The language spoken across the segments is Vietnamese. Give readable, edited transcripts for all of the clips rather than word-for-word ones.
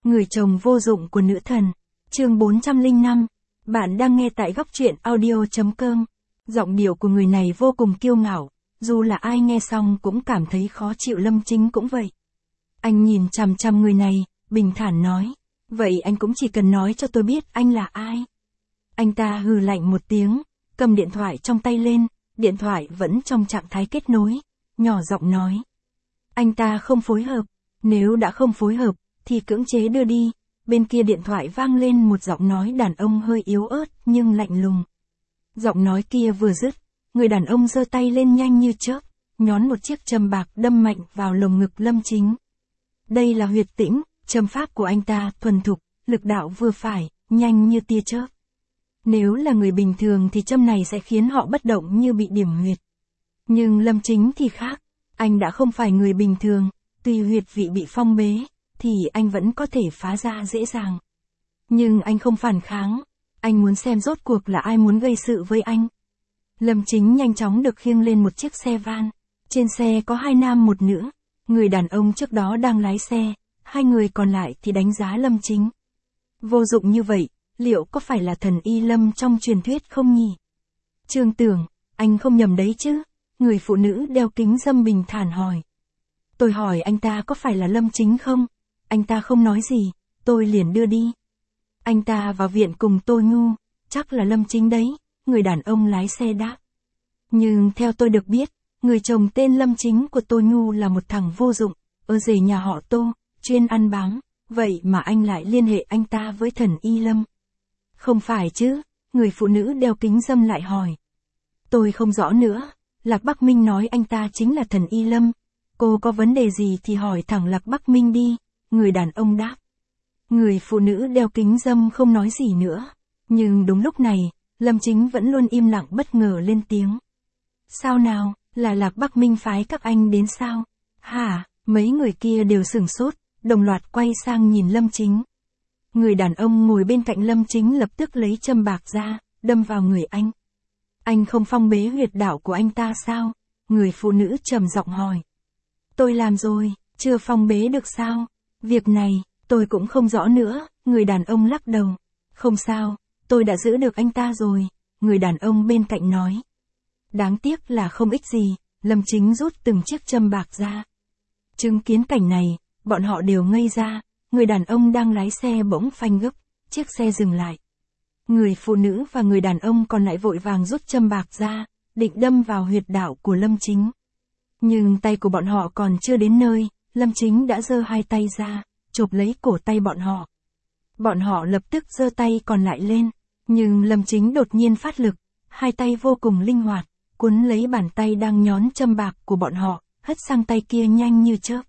Người chồng vô dụng của nữ thần. Chương 405. Bạn đang nghe tại góc truyện audio.com. Giọng điệu của người này vô cùng kiêu ngạo, dù là ai nghe xong cũng cảm thấy khó chịu. Lâm Chính cũng vậy. Anh nhìn chằm chằm người này, bình thản nói. Vậy anh cũng chỉ cần nói cho tôi biết anh là ai. Anh ta hừ lạnh một tiếng, cầm điện thoại trong tay lên, điện thoại vẫn trong trạng thái kết nối, nhỏ giọng nói. Anh ta không phối hợp, nếu đã không phối hợp, thì cưỡng chế đưa đi. Bên kia điện thoại vang lên một giọng nói đàn ông hơi yếu ớt nhưng lạnh lùng. Giọng nói kia vừa dứt, người đàn ông giơ tay lên nhanh như chớp, nhón một chiếc châm bạc đâm mạnh vào lồng ngực Lâm Chính. Đây là huyệt tĩnh, châm pháp của anh ta thuần thục, lực đạo vừa phải, nhanh như tia chớp. Nếu là người bình thường thì châm này sẽ khiến họ bất động như bị điểm huyệt. Nhưng Lâm Chính thì khác, anh đã không phải người bình thường, tuy huyệt vị bị phong bế, thì anh vẫn có thể phá ra dễ dàng. Nhưng anh không phản kháng, anh muốn xem rốt cuộc là ai muốn gây sự với anh. Lâm Chính nhanh chóng được khiêng lên một chiếc xe van, trên xe có 2 nam 1 nữ, người đàn ông trước đó đang lái xe, 2 người còn lại thì đánh giá Lâm Chính. Vô dụng như vậy, liệu có phải là thần y Lâm trong truyền thuyết không nhỉ? Trương Tưởng, anh không nhầm đấy chứ? Người phụ nữ đeo kính râm bình thản hỏi. Tôi hỏi anh ta có phải là Lâm Chính không? Anh ta không nói gì, tôi liền đưa đi. Anh ta vào viện cùng tôi ngu, chắc là Lâm Chính đấy, người đàn ông lái xe đáp. Nhưng theo tôi được biết, người chồng tên Lâm Chính của tôi ngu là một thằng vô dụng, ở rể nhà họ Tô, chuyên ăn bám, vậy mà anh lại liên hệ anh ta với thần y Lâm. Không phải chứ, người phụ nữ đeo kính râm lại hỏi. Tôi không rõ nữa, Lạc Bắc Minh nói anh ta chính là thần y Lâm. Cô có vấn đề gì thì hỏi thẳng Lạc Bắc Minh đi, người đàn ông đáp. Người phụ nữ đeo kính râm không nói gì nữa. Nhưng đúng lúc này, Lâm Chính vẫn luôn im lặng bất ngờ lên tiếng. Sao nào, là Lạc Bắc Minh phái các anh đến sao? Hả, mấy người kia đều sửng sốt, đồng loạt quay sang nhìn Lâm Chính. Người đàn ông ngồi bên cạnh Lâm Chính lập tức lấy châm bạc ra, đâm vào người anh. Anh không phong bế huyệt đạo của anh ta sao? Người phụ nữ trầm giọng hỏi. Tôi làm rồi, chưa phong bế được sao? Việc này, tôi cũng không rõ nữa, người đàn ông lắc đầu. Không sao, tôi đã giữ được anh ta rồi, người đàn ông bên cạnh nói. Đáng tiếc là không ích gì, Lâm Chính rút từng chiếc châm bạc ra. Chứng kiến cảnh này, bọn họ đều ngây ra, người đàn ông đang lái xe bỗng phanh gấp, chiếc xe dừng lại. Người phụ nữ và người đàn ông còn lại vội vàng rút châm bạc ra, định đâm vào huyệt đạo của Lâm Chính. Nhưng tay của bọn họ còn chưa đến nơi, Lâm Chính đã giơ 2 tay ra, chộp lấy cổ tay bọn họ. Bọn họ lập tức giơ tay còn lại lên, nhưng Lâm Chính đột nhiên phát lực, 2 tay vô cùng linh hoạt, cuốn lấy bàn tay đang nhón châm bạc của bọn họ, hất sang tay kia nhanh như chớp.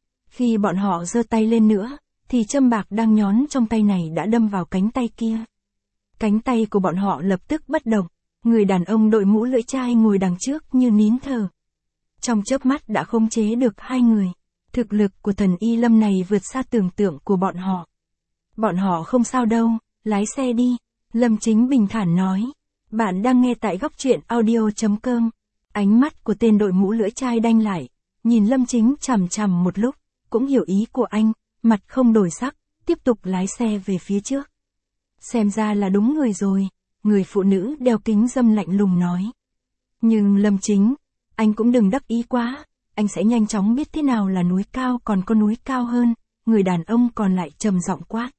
Khi bọn họ giơ tay lên nữa, thì châm bạc đang nhón trong tay này đã đâm vào cánh tay kia. Cánh tay của bọn họ lập tức bất động, người đàn ông đội mũ lưỡi chai ngồi đằng trước như nín thở. Trong chớp mắt đã khống chế được 2 người. Thực lực của thần y Lâm này vượt xa tưởng tượng của bọn họ. Bọn họ không sao đâu, lái xe đi, Lâm Chính bình thản nói. Bạn đang nghe tại góc truyện audio.com. Ánh mắt của tên đội mũ lưỡi chai đanh lại, nhìn Lâm Chính chằm chằm một lúc, cũng hiểu ý của anh, mặt không đổi sắc, tiếp tục lái xe về phía trước. Xem ra là đúng người rồi, người phụ nữ đeo kính râm lạnh lùng nói. Nhưng Lâm Chính, anh cũng đừng đắc ý quá, anh sẽ nhanh chóng biết thế nào là núi cao còn có núi cao hơn, người đàn ông còn lại trầm giọng quát.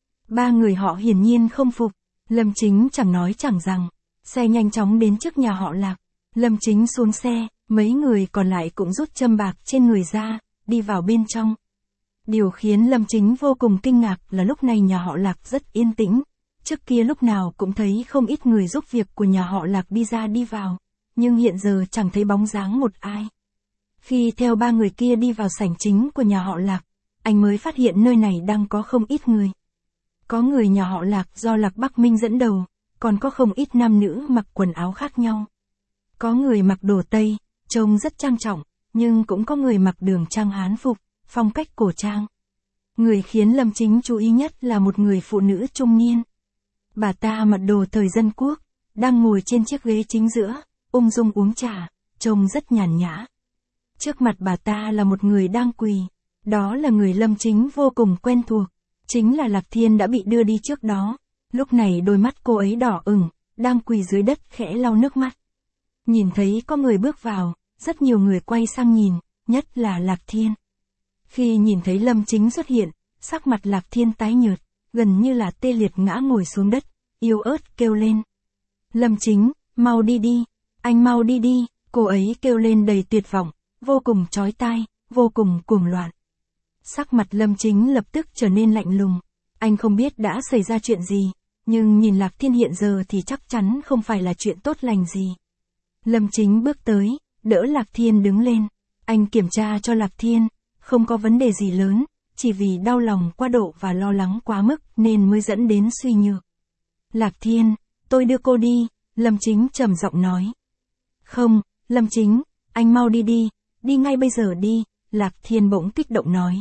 3 người họ hiển nhiên không phục, Lâm Chính chẳng nói chẳng rằng, xe nhanh chóng đến trước nhà họ Lạc. Lâm Chính xuống xe, mấy người còn lại cũng rút châm bạc trên người ra, đi vào bên trong. Điều khiến Lâm Chính vô cùng kinh ngạc là lúc này nhà họ Lạc rất yên tĩnh. Trước kia lúc nào cũng thấy không ít người giúp việc của nhà họ Lạc đi ra đi vào, nhưng hiện giờ chẳng thấy bóng dáng một ai. Khi theo 3 người kia đi vào sảnh chính của nhà họ Lạc, anh mới phát hiện nơi này đang có không ít người. Có người nhà họ Lạc do Lạc Bắc Minh dẫn đầu, còn có không ít nam nữ mặc quần áo khác nhau. Có người mặc đồ Tây, trông rất trang trọng, nhưng cũng có người mặc đường trang Hán phục, phong cách cổ trang. Người khiến Lâm Chính chú ý nhất là một người phụ nữ trung niên. Bà ta mặc đồ thời dân quốc, đang ngồi trên chiếc ghế chính giữa, ung dung uống trà, trông rất nhàn nhã. Trước mặt bà ta là một người đang quỳ, đó là người Lâm Chính vô cùng quen thuộc. Chính là Lạc Thiên đã bị đưa đi trước đó. Lúc này đôi mắt cô ấy đỏ ửng, đang quỳ dưới đất khẽ lau nước mắt. Nhìn thấy có người bước vào, rất nhiều người quay sang nhìn, nhất là Lạc Thiên. Khi nhìn thấy Lâm Chính xuất hiện, sắc mặt Lạc Thiên tái nhợt, gần như là tê liệt ngã ngồi xuống đất, yếu ớt kêu lên. Lâm Chính, mau đi đi, anh mau đi đi, cô ấy kêu lên đầy tuyệt vọng, vô cùng chói tai, vô cùng cuồng loạn. Sắc mặt Lâm Chính lập tức trở nên lạnh lùng, anh không biết đã xảy ra chuyện gì, nhưng nhìn Lạc Thiên hiện giờ thì chắc chắn không phải là chuyện tốt lành gì. Lâm Chính bước tới, đỡ Lạc Thiên đứng lên, anh kiểm tra cho Lạc Thiên, không có vấn đề gì lớn, chỉ vì đau lòng quá độ và lo lắng quá mức nên mới dẫn đến suy nhược. Lạc Thiên, tôi đưa cô đi, Lâm Chính trầm giọng nói. Không, Lâm Chính, anh mau đi đi, đi ngay bây giờ đi, Lạc Thiên bỗng kích động nói.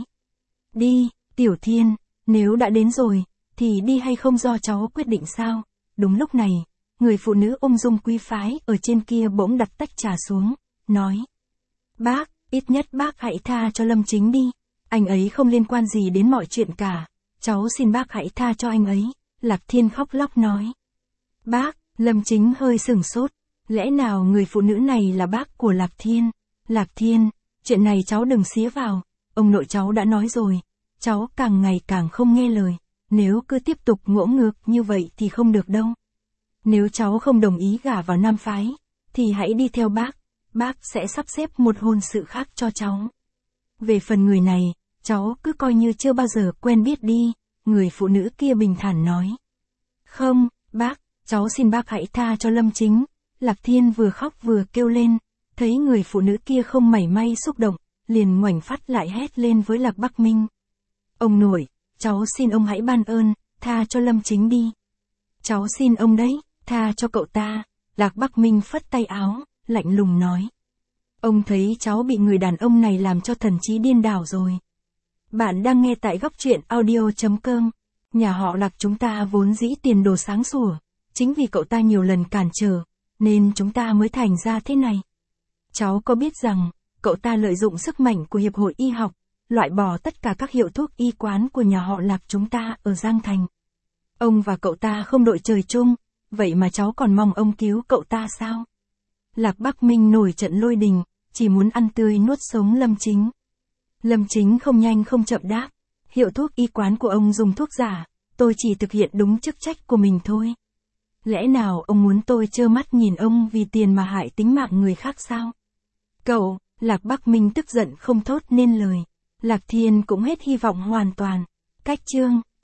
Đi, Tiểu Thiên, nếu đã đến rồi, thì đi hay không do cháu quyết định sao? Đúng lúc này, người phụ nữ ung dung quý phái ở trên kia bỗng đặt tách trà xuống, nói. Bác, ít nhất bác hãy tha cho Lâm Chính đi, anh ấy không liên quan gì đến mọi chuyện cả, cháu xin bác hãy tha cho anh ấy, Lạc Thiên khóc lóc nói. Bác, Lâm Chính hơi sửng sốt, lẽ nào người phụ nữ này là bác của Lạc Thiên? Lạc Thiên, chuyện này cháu đừng xía vào, ông nội cháu đã nói rồi, cháu càng ngày càng không nghe lời, nếu cứ tiếp tục ngỗ ngược như vậy thì không được đâu. Nếu cháu không đồng ý gả vào nam phái, thì hãy đi theo bác sẽ sắp xếp một hôn sự khác cho cháu. Về phần người này, cháu cứ coi như chưa bao giờ quen biết đi, người phụ nữ kia bình thản nói. Không, bác, cháu xin bác hãy tha cho Lâm Chính. Lạc Thiên vừa khóc vừa kêu lên, thấy người phụ nữ kia không mảy may xúc động, liền ngoảnh phát lại hét lên với Lạc Bắc Minh. Ông nội, cháu xin ông hãy ban ơn, tha cho Lâm Chính đi. Cháu xin ông đấy, tha cho cậu ta. Lạc Bắc Minh phất tay áo, lạnh lùng nói. Ông thấy cháu bị người đàn ông này làm cho thần trí điên đảo rồi. Bạn đang nghe tại góc truyện audio.com. Nhà họ Lạc chúng ta vốn dĩ tiền đồ sáng sủa, chính vì cậu ta nhiều lần cản trở, nên chúng ta mới thành ra thế này. Cháu có biết rằng, cậu ta lợi dụng sức mạnh của Hiệp hội Y học, loại bỏ tất cả các hiệu thuốc y quán của nhà họ Lạc chúng ta ở Giang Thành. Ông và cậu ta không đội trời chung, vậy mà cháu còn mong ông cứu cậu ta sao? Lạc Bắc Minh nổi trận lôi đình, chỉ muốn ăn tươi nuốt sống Lâm Chính. Lâm Chính không nhanh không chậm đáp, hiệu thuốc y quán của ông dùng thuốc giả, tôi chỉ thực hiện đúng chức trách của mình thôi. Lẽ nào ông muốn tôi trơ mắt nhìn ông vì tiền mà hại tính mạng người khác sao? Cậu, Lạc Bắc Minh tức giận không thốt nên lời. Lạc Thiên cũng hết hy vọng hoàn toàn. Cách chương